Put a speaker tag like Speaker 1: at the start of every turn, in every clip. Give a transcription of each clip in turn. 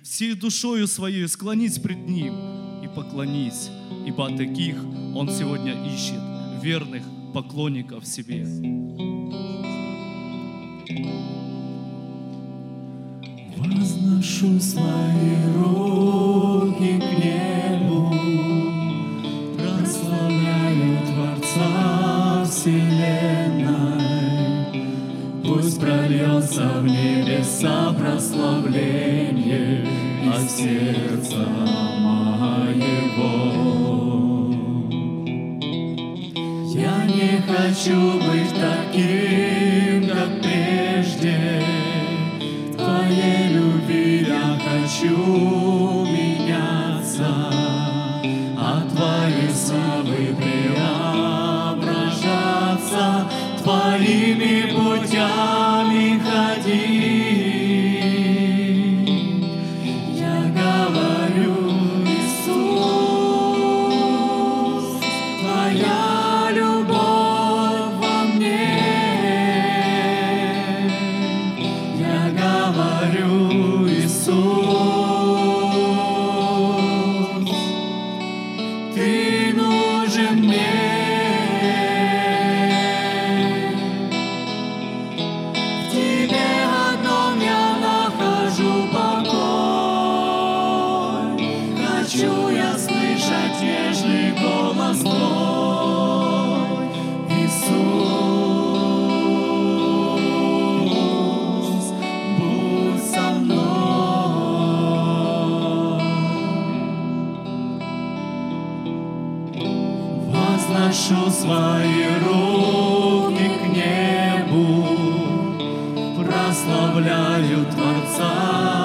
Speaker 1: всей душою своей склонись пред Ним и поклонись, ибо таких Он сегодня ищет, верных поклонников себе.
Speaker 2: Возношу свои руки к небу, прославляю Творца вселенной. Пусть прольется в небеса прославление от сердца моего. Я не хочу быть таким, как прежде. В Твоей любви я хочу меняться, от Твоей славы преображаться, Твоими путями ходить. Я говорю, Иисус, Твоя любовь во мне. Я говорю, Иисус, Ты нужен мне. В Тебе одном я нахожу покой. Хочу я слышать нежный голос Твой, Иисус, будь со мной. Возношу свои руки к небу, прославляю Творца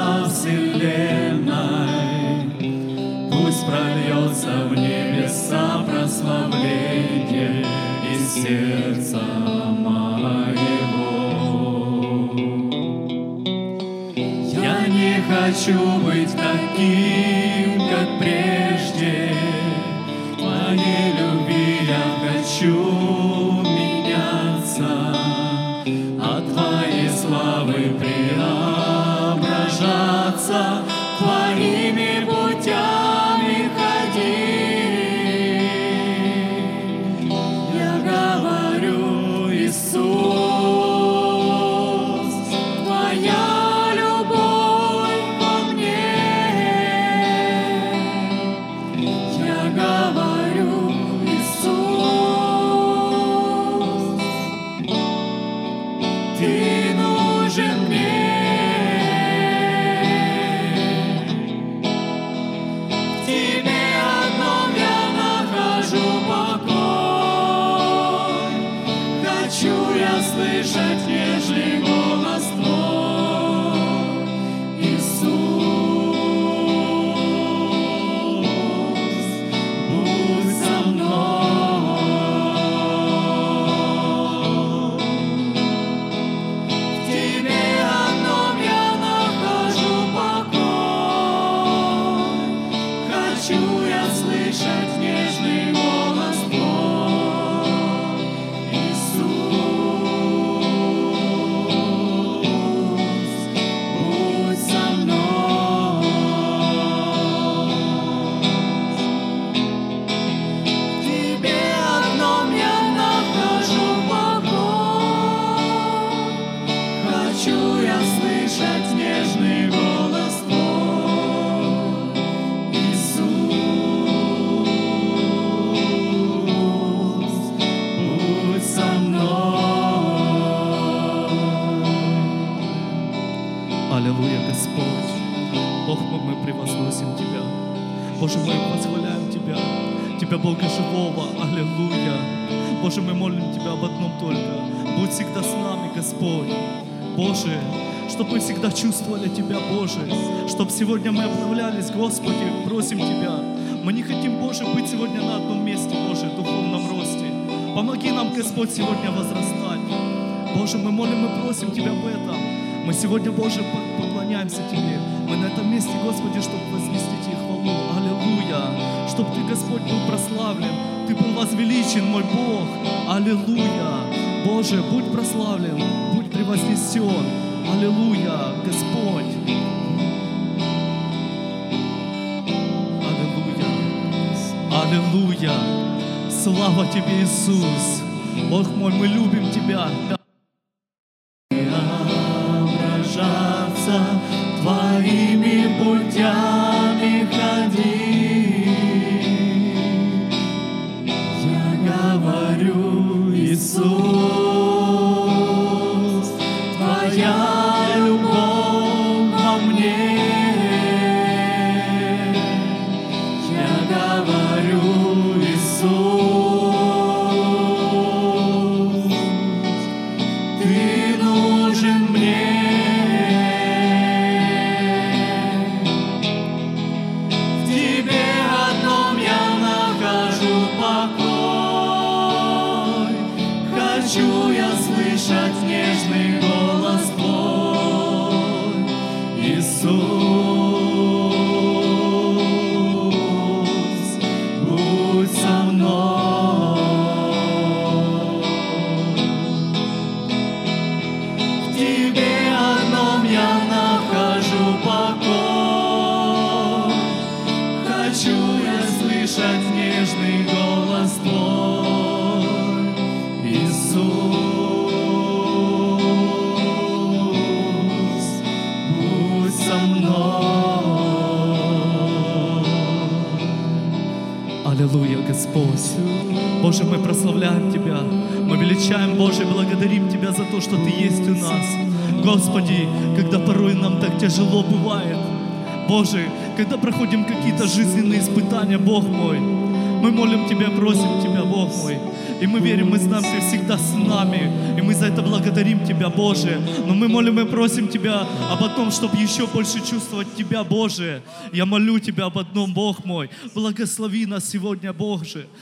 Speaker 2: вселенной. Пусть прольется в небеса прославление из сердца моего. Я не хочу быть таким, как прежде. В Твоей любви я хочу меняться, от Твоей славы преображаться, Твоими путями ходить. Я говорю, Иисус, Твоя любовь во мне. Я говорю, Иисус, Ты нужен мне. В Тебе одном я нахожу покой. Хочу я слышать нежный голос Твой, Иисус, будь со мной. В Тебе одном я нахожу покой. Хочу я слышать нежный голос Твой, Иисус, будь со мной. В Тебе одном я нахожу покой. Хочу я слышать нежный голос Твой, Иисус, будь со мной.
Speaker 1: Аллилуйя, Господь! Бог мой, мы превозносим Тебя. Боже, мы восхваляем Тебя, Тебя, Бога живого. Аллилуйя! Боже, мы молим Тебя об одном только. Будь всегда с нами, Господь. Боже, чтобы мы всегда чувствовали Тебя, Боже, чтобы сегодня мы обновлялись, Господи, просим Тебя. Мы не хотим, Боже, быть сегодня на одном месте, Боже, в духовном росте. Помоги нам, Господь, сегодня возрастать. Боже, мы молим и просим Тебя об этом. Мы сегодня, Боже, поклоняемся Тебе. Мы на этом месте, Господи, чтобы вознести Тебе хвалу. Аллилуйя! Чтобы Ты, Господь, был прославлен. Ты был возвеличен, мой Бог. Аллилуйя! Боже, будь прославлен, будь превознесен. Аллилуйя, Господь! Аллилуйя! Слава Тебе, Иисус! Бог мой, мы любим Тебя.
Speaker 2: Преображаться Твоими путями ходить. Я говорю, Иисус, Твоя любовь во мне. Я говорю, Иисус, Ты нужен мне. В Тебе одном я нахожу покой. Хочу я слышать нежный голос Твой, Иисус, будь со мной. В Тебе одном я нахожу покой. Хочу я слышать нежный голос Твой, Иисус, будь со мной.
Speaker 1: Аллилуйя, Господь! Боже, мы прославляем Тебя, мы величаем, Боже, благодарим Тебя за то, что Ты есть у нас. Господи, когда порой нам так тяжело бывает, Боже, когда проходим какие-то жизненные испытания, Бог мой, мы молим Тебя, просим Тебя, Бог мой, и мы верим, мы знаем, Ты всегда с нами, и мы за это благодарим Тебя, Боже. Но мы молим и просим Тебя об одном, чтобы еще больше чувствовать Тебя, Боже. Я молю Тебя об одном, Бог мой, благослови нас сегодня, Боже.